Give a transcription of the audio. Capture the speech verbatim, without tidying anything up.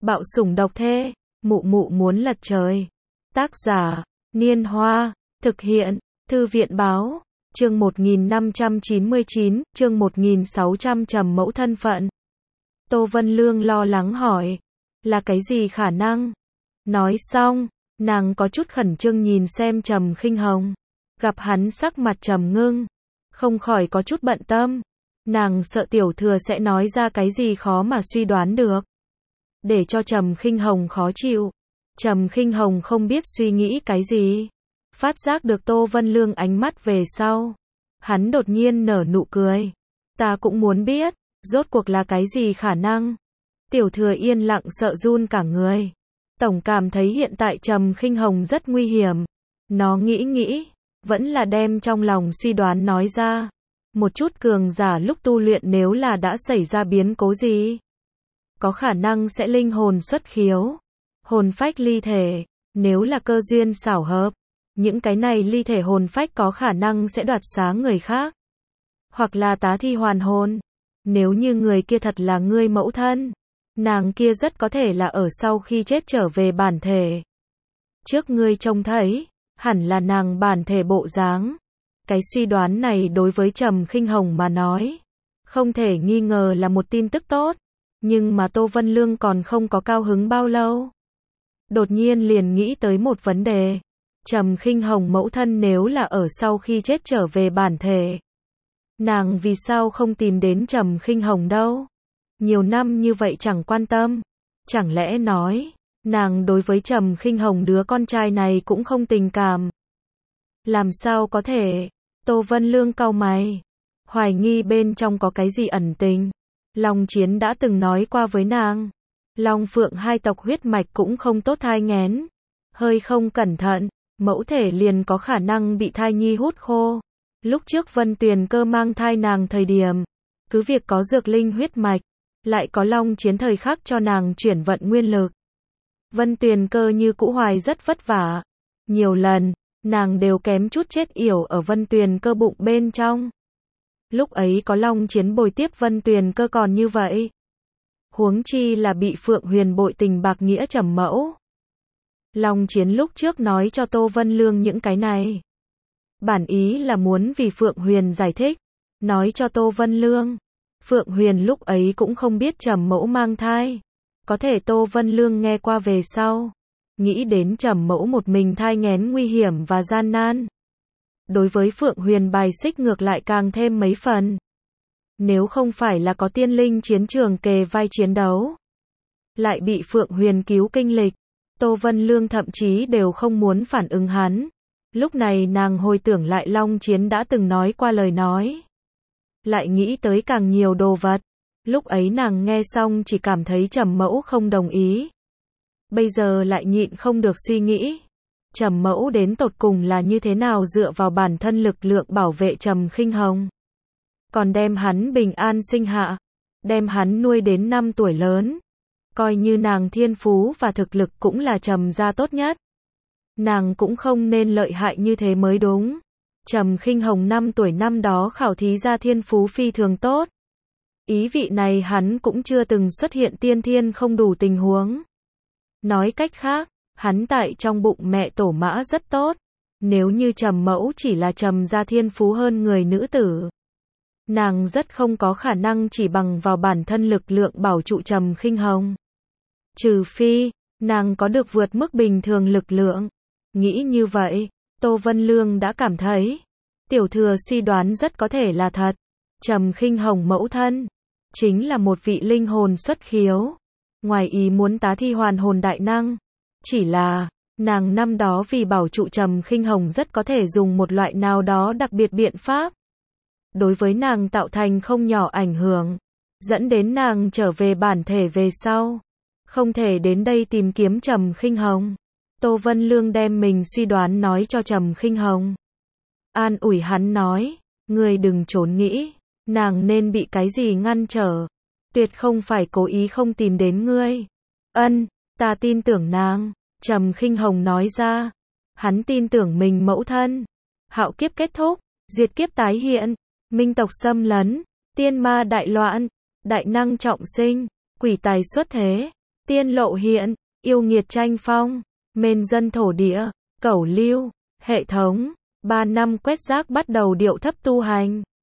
Bạo sủng độc thê, mụ mụ muốn lật trời. Tác giả, Niên Hoa, thực hiện, Thư viện Báo, chương một nghìn năm trăm chín mươi chín, chương một nghìn sáu trăm trầm mẫu thân phận. Tô Vân Lương lo lắng hỏi, là cái gì khả năng? Nói xong, nàng có chút khẩn trương nhìn xem Trầm Khinh Hồng, gặp hắn sắc mặt trầm ngưng, không khỏi có chút bận tâm. Nàng sợ tiểu thừa sẽ nói ra cái gì khó mà suy đoán được, để cho Trầm Khinh Hồng khó chịu. Trầm Khinh Hồng không biết suy nghĩ cái gì, phát giác được Tô Vân Lương ánh mắt về sau, hắn đột nhiên nở nụ cười. Ta cũng muốn biết, rốt cuộc là cái gì khả năng? Tiểu thừa yên lặng sợ run cả người. Tổng cảm thấy hiện tại Trầm Khinh Hồng rất nguy hiểm. Nó nghĩ nghĩ, vẫn là đem trong lòng suy đoán nói ra. Một chút cường giả lúc tu luyện nếu là đã xảy ra biến cố gì, có khả năng sẽ linh hồn xuất khiếu, hồn phách ly thể. Nếu là cơ duyên xảo hợp, những cái này ly thể hồn phách có khả năng sẽ đoạt xá người khác, hoặc là tá thi hoàn hồn. Nếu như người kia thật là ngươi mẫu thân, nàng kia rất có thể là ở sau khi chết trở về bản thể. Trước ngươi trông thấy, hẳn là nàng bản thể bộ dáng. Cái suy đoán này đối với Trầm Khinh Hồng mà nói, không thể nghi ngờ là một tin tức tốt. Nhưng mà Tô Vân Lương còn không có cao hứng bao lâu, đột nhiên liền nghĩ tới một vấn đề. Trầm Khinh Hồng mẫu thân nếu là ở sau khi chết trở về bản thể, nàng vì sao không tìm đến Trầm Khinh Hồng đâu? Nhiều năm như vậy chẳng quan tâm. Chẳng lẽ nói, nàng đối với Trầm Khinh Hồng đứa con trai này cũng không tình cảm? Làm sao có thể? Tô Vân Lương cau mày, hoài nghi bên trong có cái gì ẩn tình. Long Chiến đã từng nói qua với nàng, Long Phượng hai tộc huyết mạch cũng không tốt thai nghén. Hơi không cẩn thận, mẫu thể liền có khả năng bị thai nhi hút khô. Lúc trước Vân Tuyền Cơ mang thai nàng thời điểm, cứ việc có dược linh huyết mạch, lại có Long Chiến thời khắc cho nàng chuyển vận nguyên lực. Vân Tuyền Cơ như cũ hoài rất vất vả. Nhiều lần, nàng đều kém chút chết yểu ở Vân Tuyền Cơ bụng bên trong. Lúc ấy có Long Chiến bồi tiếp Vân Tuyền Cơ còn như vậy, huống chi là bị Phượng Huyền bội tình bạc nghĩa trầm mẫu. Long Chiến lúc trước nói cho Tô Vân Lương những cái này, bản ý là muốn vì Phượng Huyền giải thích, nói cho Tô Vân Lương. Phượng Huyền lúc ấy cũng không biết trầm mẫu mang thai, có thể Tô Vân Lương nghe qua về sau, nghĩ đến trầm mẫu một mình thai nghén nguy hiểm và gian nan, đối với Phượng Huyền bài xích ngược lại càng thêm mấy phần. Nếu không phải là có tiên linh chiến trường kề vai chiến đấu, lại bị Phượng Huyền cứu kinh lịch, Tô Vân Lương thậm chí đều không muốn phản ứng hắn. Lúc này nàng hồi tưởng lại Long Chiến đã từng nói qua lời nói, lại nghĩ tới càng nhiều đồ vật. Lúc ấy nàng nghe xong chỉ cảm thấy trầm mẫu không đồng ý. Bây giờ lại nhịn không được suy nghĩ, Trầm mẫu đến tột cùng là như thế nào dựa vào bản thân lực lượng bảo vệ Trầm Khinh Hồng, còn đem hắn bình an sinh hạ, đem hắn nuôi đến năm tuổi lớn. Coi như nàng thiên phú và thực lực cũng là Trầm gia tốt nhất, nàng cũng không nên lợi hại như thế mới đúng. Trầm Khinh Hồng năm tuổi năm đó khảo thí ra thiên phú phi thường tốt, ý vị này hắn cũng chưa từng xuất hiện tiên thiên không đủ tình huống. Nói cách khác, hắn tại trong bụng mẹ tổ mã rất tốt. Nếu như Trầm mẫu chỉ là Trầm gia thiên phú hơn người nữ tử, nàng rất không có khả năng chỉ bằng vào bản thân lực lượng bảo trụ Trầm Khinh Hồng. Trừ phi, nàng có được vượt mức bình thường lực lượng. Nghĩ như vậy, Tô Vân Lương đã cảm thấy, tiểu thừa suy đoán rất có thể là thật. Trầm Khinh Hồng mẫu thân, chính là một vị linh hồn xuất khiếu, ngoài ý muốn tá thi hoàn hồn đại năng. Chỉ là, nàng năm đó vì bảo trụ Trầm Khinh Hồng rất có thể dùng một loại nào đó đặc biệt biện pháp, đối với nàng tạo thành không nhỏ ảnh hưởng, dẫn đến nàng trở về bản thể về sau, không thể đến đây tìm kiếm Trầm Khinh Hồng. Tô Vân Lương đem mình suy đoán nói cho Trầm Khinh Hồng, an ủi hắn nói, ngươi đừng trốn nghĩ, nàng nên bị cái gì ngăn trở, tuyệt không phải cố ý không tìm đến ngươi. Ân, ta tin tưởng nàng. Trầm Khinh Hồng nói ra, hắn tin tưởng mình mẫu thân. Hạo kiếp kết thúc, diệt kiếp tái hiện, minh tộc xâm lấn, tiên ma đại loạn, đại năng trọng sinh, quỷ tài xuất thế, tiên lộ hiện, yêu nghiệt tranh phong, mên dân thổ địa, cẩu lưu, hệ thống, ba năm quét rác bắt đầu điệu thấp tu hành.